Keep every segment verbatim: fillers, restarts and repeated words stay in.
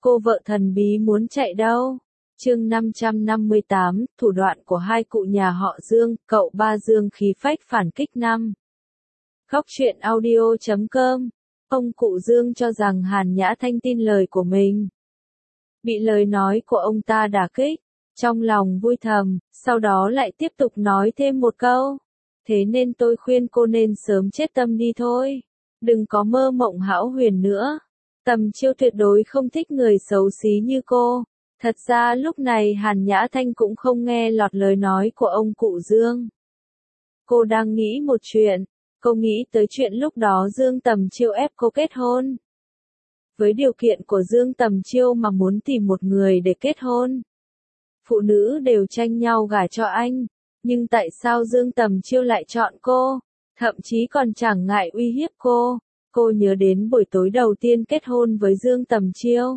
Cô vợ thần bí muốn chạy đâu? Chương năm trăm năm mươi tám, thủ đoạn của hai cụ nhà họ Dương, cậu ba Dương khí phách phản kích năm. Góc truyện audio chấm com. Ông cụ Dương cho rằng Hàn Nhã Thanh tin lời của mình. Bị lời nói của ông ta đả kích, trong lòng vui thầm, sau đó lại tiếp tục nói thêm một câu. Thế nên tôi khuyên cô nên sớm chết tâm đi thôi. Đừng có mơ mộng hão huyền nữa. Tầm Chiêu tuyệt đối không thích người xấu xí như cô. Thật ra lúc này Hàn Nhã Thanh cũng không nghe lọt lời nói của ông cụ Dương. Cô đang nghĩ một chuyện. Cô nghĩ tới chuyện lúc đó Dương Tầm Chiêu ép cô kết hôn. Với điều kiện của Dương Tầm Chiêu mà muốn tìm một người để kết hôn. Phụ nữ đều tranh nhau gả cho anh. Nhưng tại sao Dương Tầm Chiêu lại chọn cô? Thậm chí còn chẳng ngại uy hiếp cô. Cô nhớ đến buổi tối đầu tiên kết hôn với Dương Tầm Chiêu.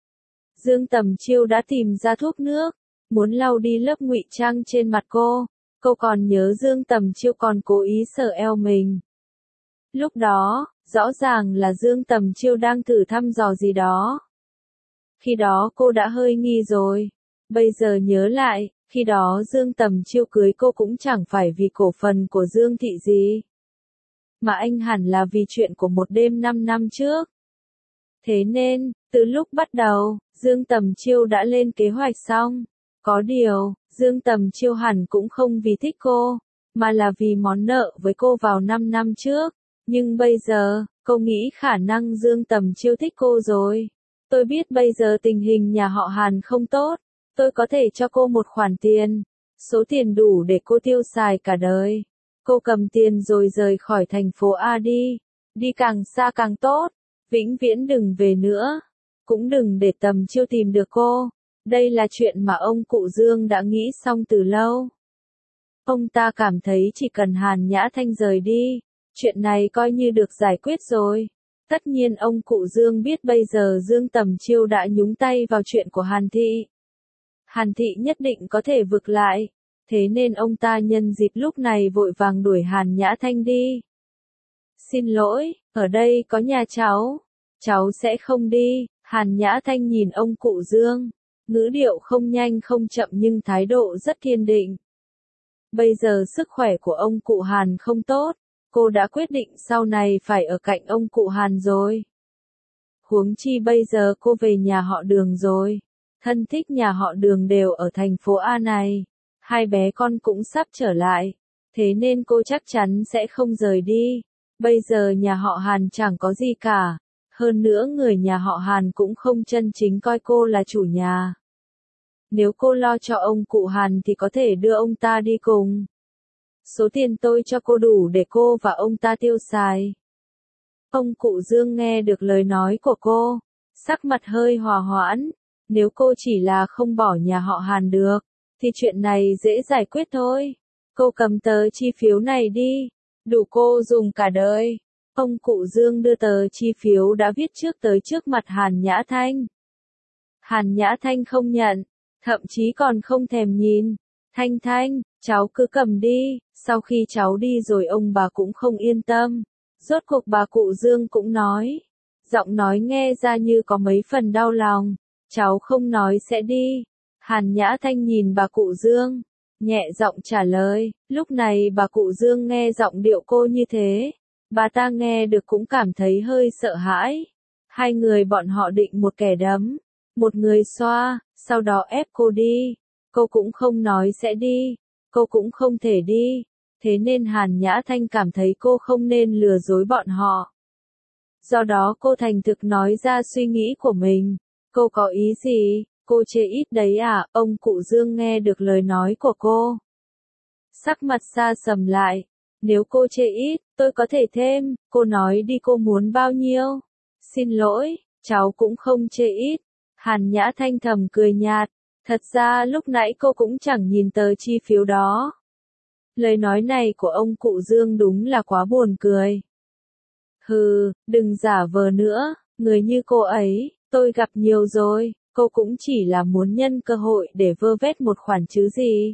Dương Tầm Chiêu đã tìm ra thuốc nước, muốn lau đi lớp ngụy trang trên mặt cô. Cô còn nhớ Dương Tầm Chiêu còn cố ý sờ eo mình. Lúc đó, rõ ràng là Dương Tầm Chiêu đang thử thăm dò gì đó. Khi đó cô đã hơi nghi rồi. Bây giờ nhớ lại, khi đó Dương Tầm Chiêu cưới cô cũng chẳng phải vì cổ phần của Dương Thị gì. Mà anh hẳn là vì chuyện của một đêm năm năm trước. Thế nên, từ lúc bắt đầu, Dương Tầm Chiêu đã lên kế hoạch xong. Có điều, Dương Tầm Chiêu hẳn cũng không vì thích cô, mà là vì món nợ với cô vào năm năm trước. Nhưng bây giờ, cô nghĩ khả năng Dương Tầm Chiêu thích cô rồi. Tôi biết bây giờ tình hình nhà họ Hàn không tốt. Tôi có thể cho cô một khoản tiền. Số tiền đủ để cô tiêu xài cả đời. Cô cầm tiền rồi rời khỏi thành phố A đi. Đi càng xa càng tốt. Vĩnh viễn đừng về nữa. Cũng đừng để Tầm Chiêu tìm được cô. Đây là chuyện mà ông cụ Dương đã nghĩ xong từ lâu. Ông ta cảm thấy chỉ cần Hàn Nhã Thanh rời đi, chuyện này coi như được giải quyết rồi. Tất nhiên ông cụ Dương biết bây giờ Dương Tầm Chiêu đã nhúng tay vào chuyện của Hàn Thị. Hàn Thị nhất định có thể vực lại. Thế nên ông ta nhân dịp lúc này vội vàng đuổi Hàn Nhã Thanh đi. Xin lỗi, ở đây có nhà cháu. Cháu sẽ không đi. Hàn Nhã Thanh nhìn ông cụ Dương. Ngữ điệu không nhanh không chậm nhưng thái độ rất kiên định. Bây giờ sức khỏe của ông cụ Hàn không tốt. Cô đã quyết định sau này phải ở cạnh ông cụ Hàn rồi. Huống chi bây giờ cô về nhà họ Đường rồi. Thân thích nhà họ Đường đều ở thành phố A này. Hai bé con cũng sắp trở lại. Thế nên cô chắc chắn sẽ không rời đi. Bây giờ nhà họ Hàn chẳng có gì cả. Hơn nữa người nhà họ Hàn cũng không chân chính coi cô là chủ nhà. Nếu cô lo cho ông cụ Hàn thì có thể đưa ông ta đi cùng. Số tiền tôi cho cô đủ để cô và ông ta tiêu xài. Ông cụ Dương nghe được lời nói của cô. Sắc mặt hơi hòa hoãn. Nếu cô chỉ là không bỏ nhà họ Hàn được, thì chuyện này dễ giải quyết thôi. Cô cầm tờ chi phiếu này đi. Đủ cô dùng cả đời. Ông cụ Dương đưa tờ chi phiếu đã viết trước tới trước mặt Hàn Nhã Thanh. Hàn Nhã Thanh không nhận. Thậm chí còn không thèm nhìn. Thanh Thanh, cháu cứ cầm đi. Sau khi cháu đi rồi ông bà cũng không yên tâm. Rốt cuộc bà cụ Dương cũng nói. Giọng nói nghe ra như có mấy phần đau lòng. Cháu không nói sẽ đi. Hàn Nhã Thanh nhìn bà cụ Dương. Nhẹ giọng trả lời. Lúc này bà cụ Dương nghe giọng điệu cô như thế. Bà ta nghe được cũng cảm thấy hơi sợ hãi. Hai người bọn họ định một kẻ đấm. Một người xoa. Sau đó ép cô đi. Cô cũng không nói sẽ đi. Cô cũng không thể đi. Thế nên Hàn Nhã Thanh cảm thấy cô không nên lừa dối bọn họ. Do đó cô thành thực nói ra suy nghĩ của mình. Cô có ý gì? Cô chê ít đấy à? Ông cụ Dương nghe được lời nói của cô. Sắc mặt xa sầm lại. Nếu cô chê ít, tôi có thể thêm. Cô nói đi cô muốn bao nhiêu? Xin lỗi, cháu cũng không chê ít. Hàn Nhã Thanh thầm cười nhạt. Thật ra lúc nãy cô cũng chẳng nhìn tờ chi phiếu đó. Lời nói này của ông cụ Dương đúng là quá buồn cười. Hừ, đừng giả vờ nữa, người như cô ấy, tôi gặp nhiều rồi, cô cũng chỉ là muốn nhân cơ hội để vơ vét một khoản chứ gì.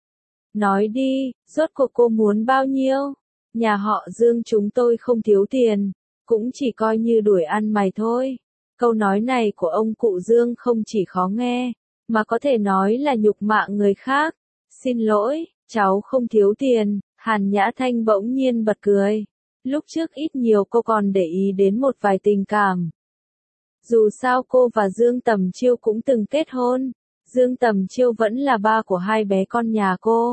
Nói đi, rốt cuộc cô muốn bao nhiêu? Nhà họ Dương chúng tôi không thiếu tiền, cũng chỉ coi như đuổi ăn mày thôi. Câu nói này của ông cụ Dương không chỉ khó nghe, mà có thể nói là nhục mạ người khác. Xin lỗi, cháu không thiếu tiền. Hàn Nhã Thanh bỗng nhiên bật cười. Lúc trước ít nhiều cô còn để ý đến một vài tình cảm. Dù sao cô và Dương Tầm Chiêu cũng từng kết hôn. Dương Tầm Chiêu vẫn là ba của hai bé con nhà cô.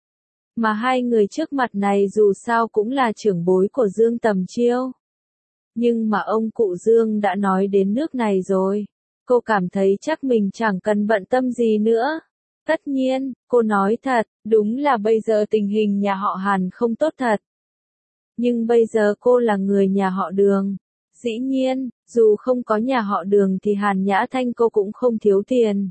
Mà hai người trước mặt này dù sao cũng là trưởng bối của Dương Tầm Chiêu. Nhưng mà ông cụ Dương đã nói đến nước này rồi. Cô cảm thấy chắc mình chẳng cần bận tâm gì nữa. Tất nhiên, cô nói thật, đúng là bây giờ tình hình nhà họ Hàn không tốt thật. Nhưng bây giờ cô là người nhà họ Đường. Dĩ nhiên, dù không có nhà họ Đường thì Hàn Nhã Thanh cô cũng không thiếu tiền.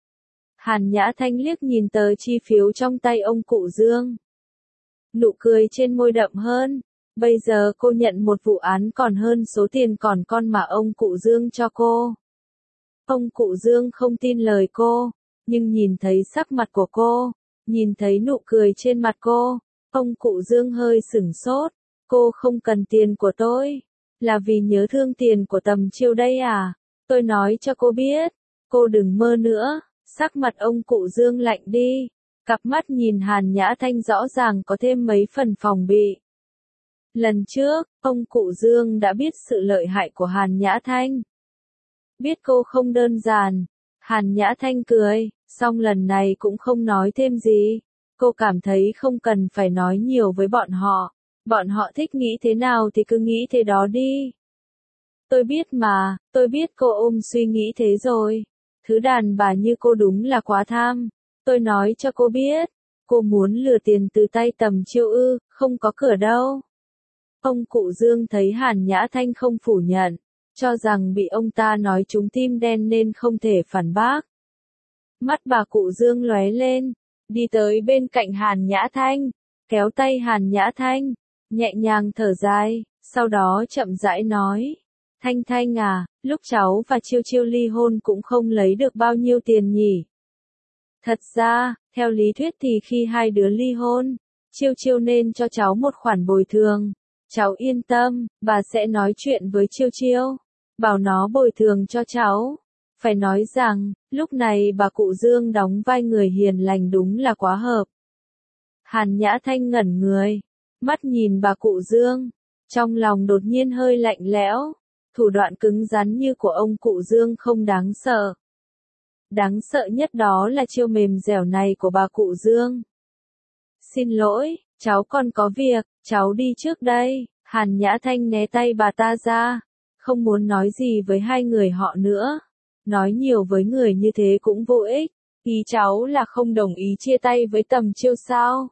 Hàn Nhã Thanh liếc nhìn tờ chi phiếu trong tay ông cụ Dương. Nụ cười trên môi đậm hơn. Bây giờ cô nhận một vụ án còn hơn số tiền còn con mà ông cụ Dương cho cô. Ông cụ Dương không tin lời cô, nhưng nhìn thấy sắc mặt của cô, nhìn thấy nụ cười trên mặt cô, ông cụ Dương hơi sửng sốt. Cô không cần tiền của tôi, là vì nhớ thương tiền của Tầm Chiêu đây à? Tôi nói cho cô biết, cô đừng mơ nữa. Sắc mặt ông cụ Dương lạnh đi, cặp mắt nhìn Hàn Nhã Thanh rõ ràng có thêm mấy phần phòng bị. Lần trước, ông cụ Dương đã biết sự lợi hại của Hàn Nhã Thanh. Biết cô không đơn giản. Hàn Nhã Thanh cười, song lần này cũng không nói thêm gì. Cô cảm thấy không cần phải nói nhiều với bọn họ. Bọn họ thích nghĩ thế nào thì cứ nghĩ thế đó đi. Tôi biết mà, tôi biết cô ôm suy nghĩ thế rồi. Thứ đàn bà như cô đúng là quá tham. Tôi nói cho cô biết, cô muốn lừa tiền từ tay Tầm Chiêu ư, không có cửa đâu. Ông cụ Dương thấy Hàn Nhã Thanh không phủ nhận, cho rằng bị ông ta nói trúng tim đen nên không thể phản bác. Mắt bà cụ Dương lóe lên, đi tới bên cạnh Hàn Nhã Thanh, kéo tay Hàn Nhã Thanh, nhẹ nhàng thở dài, sau đó chậm rãi nói. Thanh Thanh à, lúc cháu và Chiêu Chiêu ly hôn cũng không lấy được bao nhiêu tiền nhỉ? Thật ra, theo lý thuyết thì khi hai đứa ly hôn, Chiêu Chiêu nên cho cháu một khoản bồi thường. Cháu yên tâm, bà sẽ nói chuyện với Chiêu Chiêu, bảo nó bồi thường cho cháu. Phải nói rằng, lúc này bà cụ Dương đóng vai người hiền lành đúng là quá hợp. Hàn Nhã Thanh ngẩn người, mắt nhìn bà cụ Dương, trong lòng đột nhiên hơi lạnh lẽo. Thủ đoạn cứng rắn như của ông cụ Dương không đáng sợ. Đáng sợ nhất đó là chiêu mềm dẻo này của bà cụ Dương. Xin lỗi, cháu còn có việc, cháu đi trước đây. Hàn Nhã Thanh né tay bà ta ra, không muốn nói gì với hai người họ nữa. Nói nhiều với người như thế cũng vô ích. Ý cháu là không đồng ý chia tay với Tầm Chiêu sao?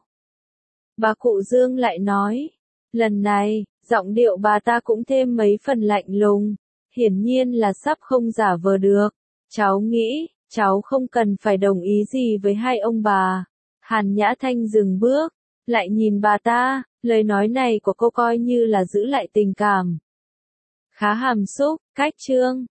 Bà cụ Dương lại nói. Lần này, giọng điệu bà ta cũng thêm mấy phần lạnh lùng. Hiển nhiên là sắp không giả vờ được. Cháu nghĩ, cháu không cần phải đồng ý gì với hai ông bà. Hàn Nhã Thanh dừng bước, lại nhìn bà ta, lời nói này của cô coi như là giữ lại tình cảm. Khá hàm xúc, cách chương.